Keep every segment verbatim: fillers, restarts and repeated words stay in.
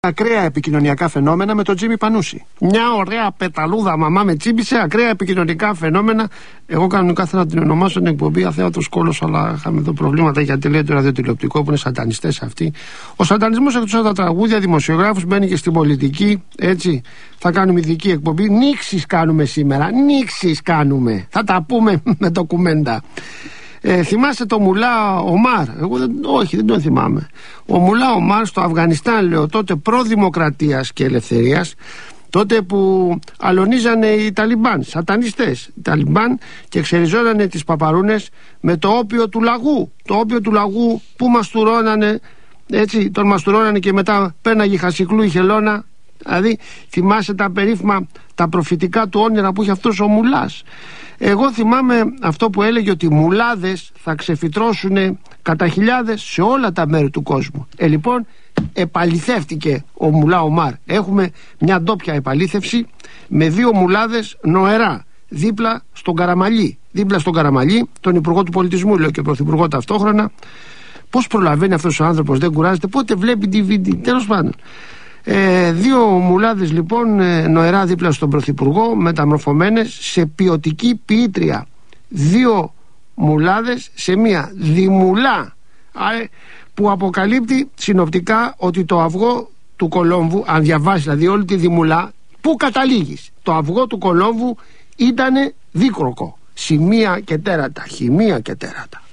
Ακραία επικοινωνιακά φαινόμενα με τον Τζίμι Πανούση. Μια ωραία πεταλούδα μαμά με τσίμπησε, ακραία επικοινωνιακά φαινόμενα. Εγώ κανονικά θέλω να την ονομάσω την εκπομπή Αθέατος Κόλος, αλλά είχαμε εδώ προβλήματα γιατί λέει το ραδιοτηλεοπτικό που είναι σατανιστές αυτοί. Ο σατανισμός εκτός από τα τραγούδια, δημοσιογράφους, μπαίνει και στην πολιτική. Έτσι, θα κάνουμε ειδική εκπομπή. Νίξεις κάνουμε σήμερα. Νίξεις κάνουμε. Θα τα πούμε με ντοκουμέντα. Ε, θυμάσαι το Μουλά Ομάρ? Εγώ δεν, όχι, δεν τον θυμάμαι. Ο Μουλά Ομάρ στο Αφγανιστάν, λέω, τότε προδημοκρατίας και ελευθερίας, τότε που αλωνίζανε οι Ταλιμπάν, σατανιστές οι Ταλιμπάν, και εξεριζόνανε τις παπαρούνες με το όπιο του λαγού. Το όπιο του λαγού που μαστουρώνανε, έτσι, τον μαστουρώνανε και μετά πέναγε χασικλού η χελώνα. Δηλαδή θυμάσαι τα περίφημα, τα προφητικά του όνειρα που είχε αυτός ο Μουλάς. Εγώ θυμάμαι αυτό που έλεγε ότι οι μουλάδες θα ξεφυτρώσουν κατά χιλιάδες σε όλα τα μέρη του κόσμου. Ε, λοιπόν, επαληθεύτηκε ο Μουλά Ομάρ. Έχουμε μια ντόπια επαλήθευση με δύο μουλάδες νοερά δίπλα στον Καραμαλή. Δίπλα στον Καραμαλή, τον Υπουργό του Πολιτισμού, λέω, και Πρωθυπουργό ταυτόχρονα. Πώς προλαβαίνει αυτός ο άνθρωπος, δεν κουράζεται, πότε βλέπει ντι βι ντι, τέλος πάντων. Ε, δύο μουλάδες λοιπόν ε, νοερά δίπλα στον Πρωθυπουργό, μεταμορφωμένες σε ποιοτική ποιήτρια. Δύο μουλάδες σε μία δημουλά, ε, που αποκαλύπτει συνοπτικά ότι το αυγό του Κολόμβου, αν διαβάσει δηλαδή όλη τη δημουλά, πού καταλήγεις? Το αυγό του Κολόμβου ήτανε δίκροκο, σημεία και τέρατα, χημεία και τέρατα.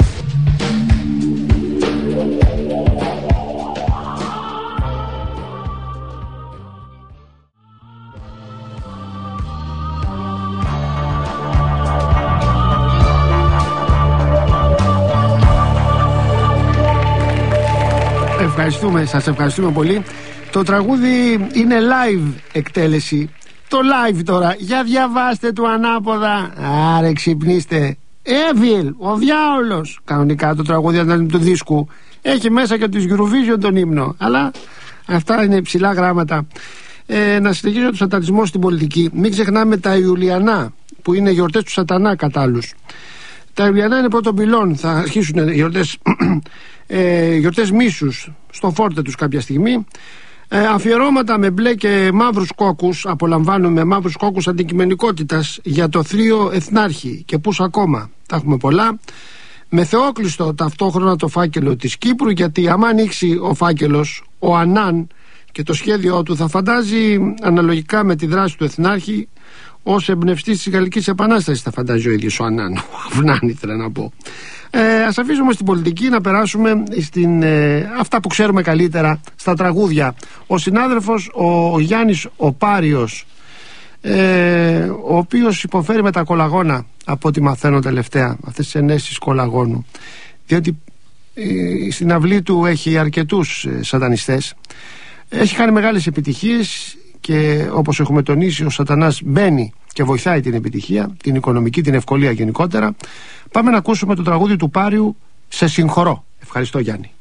Ευχαριστούμε, σας ευχαριστούμε πολύ. Το τραγούδι είναι live εκτέλεση. Το live τώρα, για διαβάστε του ανάποδα. Άρε ξυπνήστε. Έβιλ, ο διάολος. Κανονικά το τραγούδι του δίσκου έχει μέσα και της Eurovision τον ύμνο, αλλά αυτά είναι υψηλά γράμματα. ε, Να συνεχίσω το σατανισμό στην πολιτική. Μην ξεχνάμε τα Ιουλιανά, που είναι γιορτές του σατανά κατά άλλους. Τα Ιουλιανά είναι πρώτον πυλών. Θα αρχίσουν οι γιορτές, ε, γιορτές μίσους στο φόρτε τους κάποια στιγμή. ε, Αφιερώματα με μπλε και μαύρους κόκκους. Απολαμβάνουμε μαύρους κόκκους αντικειμενικότητας για το θρύο Εθνάρχη και πούς ακόμα. Τα έχουμε πολλά. Με θεόκλειστο ταυτόχρονα το φάκελο της Κύπρου, γιατί άμα ανοίξει ο φάκελος, ο Ανάν, και το σχέδιό του θα φαντάζει αναλογικά με τη δράση του Εθνάρχη ως εμπνευστής της Γαλλικής Επανάστασης, θα φαντάζει ο ίδιος ο Ανάν. Ο Αυνάν ήθελα να πω. Ε, ας αφήσουμε στην πολιτική να περάσουμε στην, ε, αυτά που ξέρουμε καλύτερα, στα τραγούδια. Ο συνάδελφος ο Γιάννης ο Πάριος, ε, ο οποίος υποφέρει με τα κολαγόνα, από ό,τι μαθαίνω τελευταία, αυτές τις ενέσεις κολαγόνου, διότι ε, στην αυλή του έχει αρκετούς ε, σατανιστές. Έχει κάνει μεγάλες επιτυχίες και όπως έχουμε τονίσει, ο σατανάς μπαίνει και βοηθάει την επιτυχία, την οικονομική, την ευκολία γενικότερα. Πάμε να ακούσουμε το τραγούδι του Πάριου, «Σε συγχωρώ». Ευχαριστώ, Γιάννη.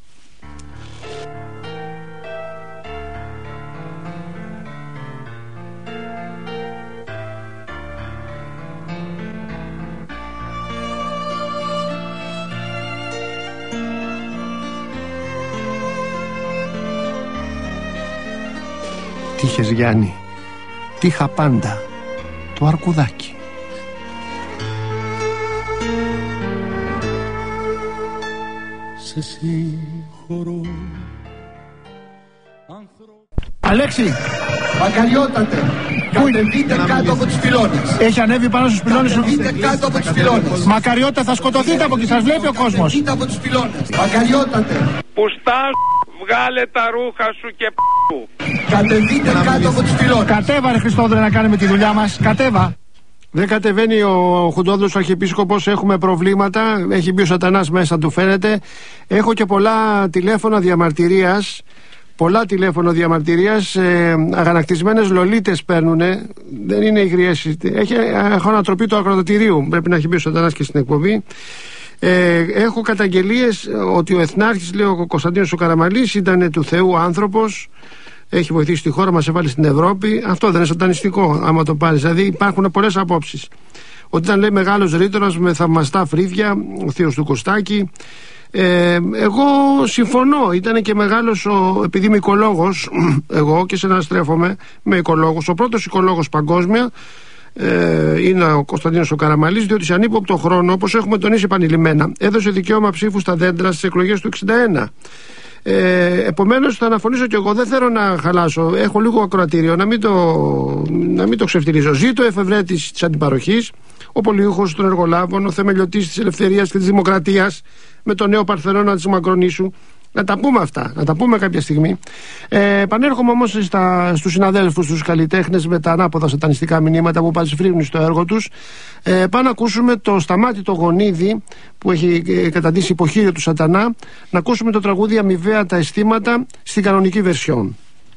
Τι είχες, Γιάννη? Τι είχα πάντα, το αρκουδάκι. Σε συγχωρώ. Αλέξη! Μακαριότατε! Κατεβείτε κάτω από τις πυλώνες. Έχει ανέβει πάνω στους πυλώνες. Κατεβείτε κάτω από τις πυλώνες. Μακαριότα, θα σκοτωθείτε από εκεί, σας βλέπει ο κόσμος. Κατεβείτε από τις πυλώνες. Μακαριότατε! Πουστά, βγάλε τα ρούχα σου και π***ου. Κατεβείτε κάτω από τις πυλώνες. Κατέβα, ρε Χριστόδουλε, να κάνουμε τη δουλειά μας. Κατέβα. Δεν κατεβαίνει ο Χουντόδουλος ο Αρχιεπίσκοπος, έχουμε προβλήματα. Έχει μπει ο σατανάς μέσα του, φαίνεται. Έχω και πολλά τηλέφωνα διαμαρτυρίας. Πολλά τηλέφωνα διαμαρτυρίας. ε, Αγανακτισμένες λολίτες παίρνουνε. Δεν είναι υγριές. Έχει, έχω ανατροπή του ακροτηρίου. Πρέπει να έχει μπει ο σατανάς και στην εκπομπή. Ε, έχω καταγγελίες ότι ο Εθνάρχης, λέει ο Κωνσταντίνος ο Καραμαλής, ήταν του Θεού άνθρωπος. Έχει βοηθήσει τη χώρα μας, έβαλε στην Ευρώπη. Αυτό δεν είναι σατανιστικό, άμα το πάρεις? Δηλαδή υπάρχουν πολλές απόψεις. Ότι ήταν, λέει, μεγάλος ρήτορας με θαυμαστά φρύδια, ο θείος του Κωστάκη. Ε, εγώ συμφωνώ, ήταν και μεγάλος ο, επειδή είμαι οικολόγος εγώ και συναστρέφομαι με οικολόγους, ο πρώτος οικολόγος παγκόσμια ε, είναι ο Κωνσταντίνος ο Καραμαλής, διότι σε ανύποπτο χρόνο, όπως έχουμε τονίσει επανειλημμένα, έδωσε δικαίωμα ψήφου στα δέντρα στις εκλογές του εξήντα ένα. Ε, επομένως θα αναφωνήσω και εγώ, δεν θέλω να χαλάσω, έχω λίγο ακροατήριο, να μην το, να μην το ξεφτιλίζω. Ζήτω εφευρέτης της αντιπαροχής, ο πολιούχος των εργολάβων, ο θεμελιωτής της ελευθερίας και της δημοκρατίας, με τον νέο Παρθενώνα της Μακρονήσου. Να τα πούμε αυτά, να τα πούμε κάποια στιγμή. Ε, επανέρχομαι όμως στα, στους συναδέλφους, στους καλλιτέχνες με τα ανάποδα σατανιστικά μηνύματα που πασφρύνουν στο έργο τους. Ε, πάμε να ακούσουμε το Σταμάτη το Γονίδι που έχει ε, καταντήσει υποχείριο του σατανά. Να ακούσουμε το τραγούδι Αμοιβαία τα αισθήματα στην κανονική βερσιόν.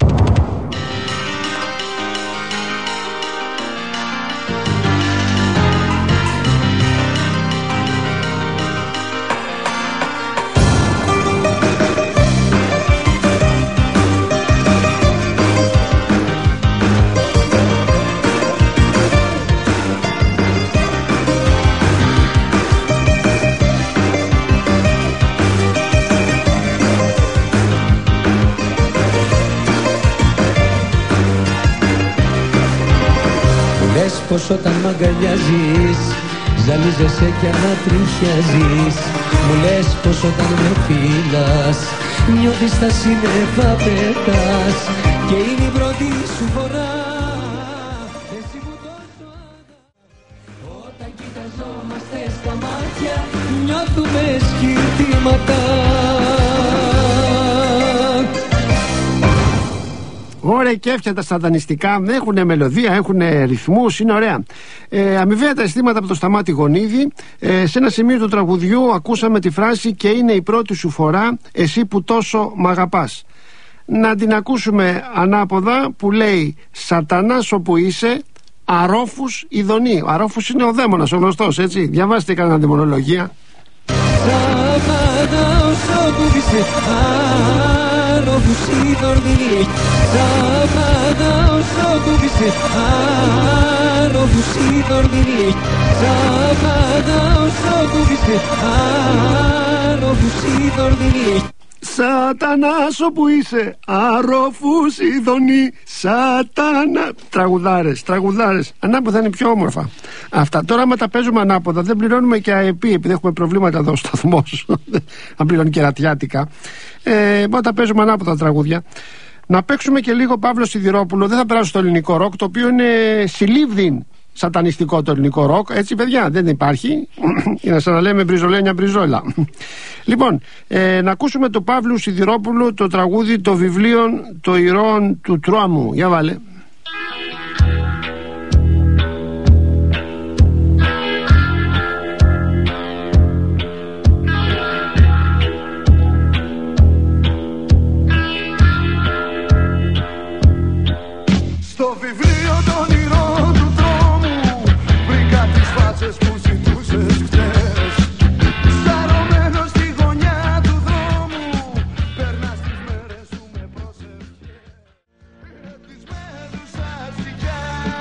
Πως όταν μ' αγκαλιάζεις ζαλίζεσαι κι ανατριχιάζεις. Μου λες πως όταν με φύλας νιώθεις τα σύννεφα πετάς. Και είναι η πρώτη σου φορά εσύ μου τόσο αγάπη. Όταν κοιταζόμαστε στα μάτια νιώθουμε σκυρτήματα. Ωραία κέφια τα σατανιστικά, έχουν μελωδία, έχουν ρυθμούς, είναι ωραία. Ε, αμοιβαία τα αισθήματα από το Σταμάτη Γονίδι. Ε, σε ένα σημείο του τραγουδιού ακούσαμε τη φράση «Και είναι η πρώτη σου φορά, εσύ που τόσο μ' αγαπάς». Να την ακούσουμε ανάποδα που λέει «Σατανάς όπου είσαι, αρόφους ειδονή». Ο αρόφους είναι ο δαίμονας, ο γνωστός, έτσι. Διαβάστε κανένα δαιμονολογία. Σατανάς όπου είσαι, αρόφους ειδονή. Σατανάς όπου είσαι, αρόφους ειδονή. Σατανάς όπου είσαι, αρόφους ειδονή. Σατανάς όπου είσαι, αρόφους ειδονή. Σατανά. Τραγουδάρες, τραγουδάρες. Ανάποδα είναι πιο όμορφα αυτά. Τώρα άμα τα παίζουμε ανάποδα δεν πληρώνουμε και ΑΕΠ, επειδή έχουμε προβλήματα εδώ στο σταθμός. Αν πληρώνει και ρατιάτικα. ε, Μα τα παίζουμε ανάποδα τραγούδια. Να παίξουμε και λίγο Παύλο Σιδηρόπουλο. Δεν θα περάσω στο ελληνικό ροκ, το οποίο είναι συλλήβδιν σατανιστικό το ελληνικό ροκ. Έτσι παιδιά, δεν υπάρχει. Είναι σαν να λέμε μπριζολένια μπριζόλα. Λοιπόν, ε, να ακούσουμε το Παύλου Σιδηρόπουλου, το τραγούδι το βιβλίο το ηρώων του τρόμου. Για βάλε. Στο βιβλίο των ηρώων του τρόμου βρήκα τις φάτσες που ζητούσες χτες. Σταρωμένος στη γωνιά του δρόμου περνάς τις μέρες σου με προσευχές. Πήρε τις μέρους αστικιά.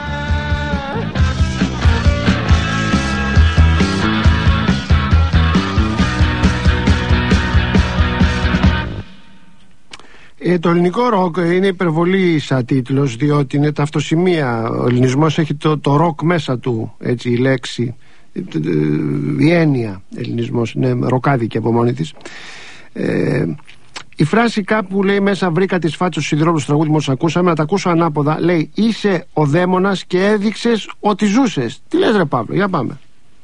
Ε, το ελληνικό ροκ είναι υπερβολή σαν τίτλος, διότι είναι τα αυτοσημεία. Ο ελληνισμός έχει το, το ροκ μέσα του, έτσι, η λέξη, η έννοια ελληνισμός είναι ροκάδικη από μόνη της. Ε, η φράση κάπου λέει μέσα βρήκα τις φάτσες του Σιδηρόπουλου στο τραγούδι μόλις ακούσαμε, να τα ακούσω ανάποδα, λέει είσαι ο δαίμονας και έδειξες ότι ζούσες. Τι λες ρε Παύλο, για πάμε.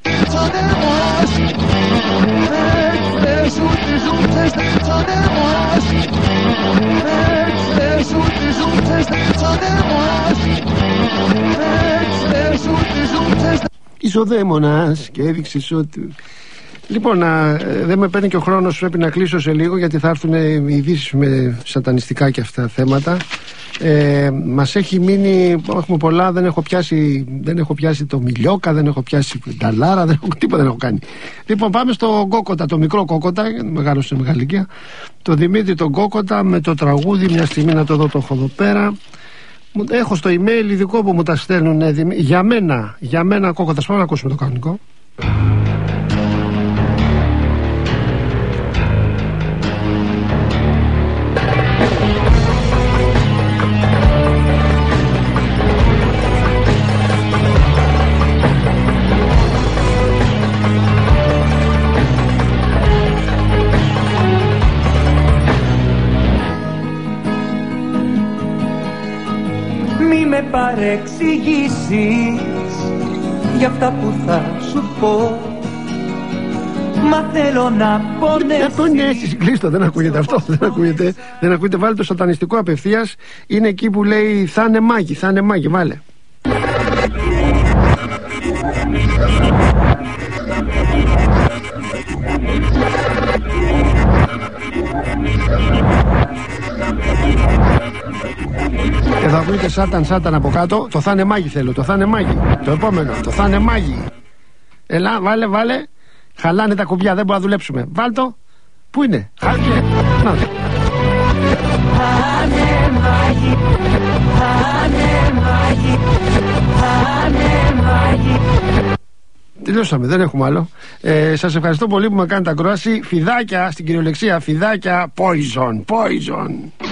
Είσαι ο δαίμονας και έδειξες ότι... Λοιπόν, να, δεν με παίρνει και ο χρόνος, πρέπει να κλείσω σε λίγο γιατί θα έρθουν οι ειδήσεις με σατανιστικά και αυτά θέματα. Ε, μας έχει μείνει, έχουμε πολλά, δεν έχω πιάσει, δεν έχω πιάσει το Μιλιόκα, δεν έχω πιάσει Νταλάρα, δεν έχω, τίποτα δεν έχω κάνει. Λοιπόν, πάμε στο Κόκοτα, το μικρό Κόκοτα, μεγάλο σε μεγάλη ηλικία, το Δημήτρη τον Κόκοτα με το τραγούδι, μια στιγμή να το δω, το έχω εδώ πέρα. Έχω στο email ειδικό που μου τα στέλνουν για μένα, για μένα Κόκοτα. Πάμε να ακούσουμε το κανονικό. μη με παρεξηγήσεις για αυτά που θα σου πω. Μα θέλω να πονέσεις. Να πονέσεις, κλείστο, δεν ακούγεται αυτό. Δεν ακούγεται, δεν ακούγεται. Βάλε το σατανιστικό απευθείας. Είναι εκεί που λέει θα είναι μάγι, θα είναι μάγι, βάλε. Και θα ακούγεται σάταν σάταν από κάτω. Το θα είναι μάγι θέλω, το θα είναι μάγι. Το επόμενο, το θα είναι μάγι. Ελά, βάλε, βάλε. Χαλάνε τα κουμπιά, δεν μπορούμε να δουλέψουμε. Βάλ' το. Πού είναι? Χάλια. Να. Τελειώσαμε, δεν έχουμε άλλο. ε, Σας ευχαριστώ πολύ που με κάνετε ακρόαση. Φιδάκια στην κυριολεξία, φιδάκια. Poison, poison.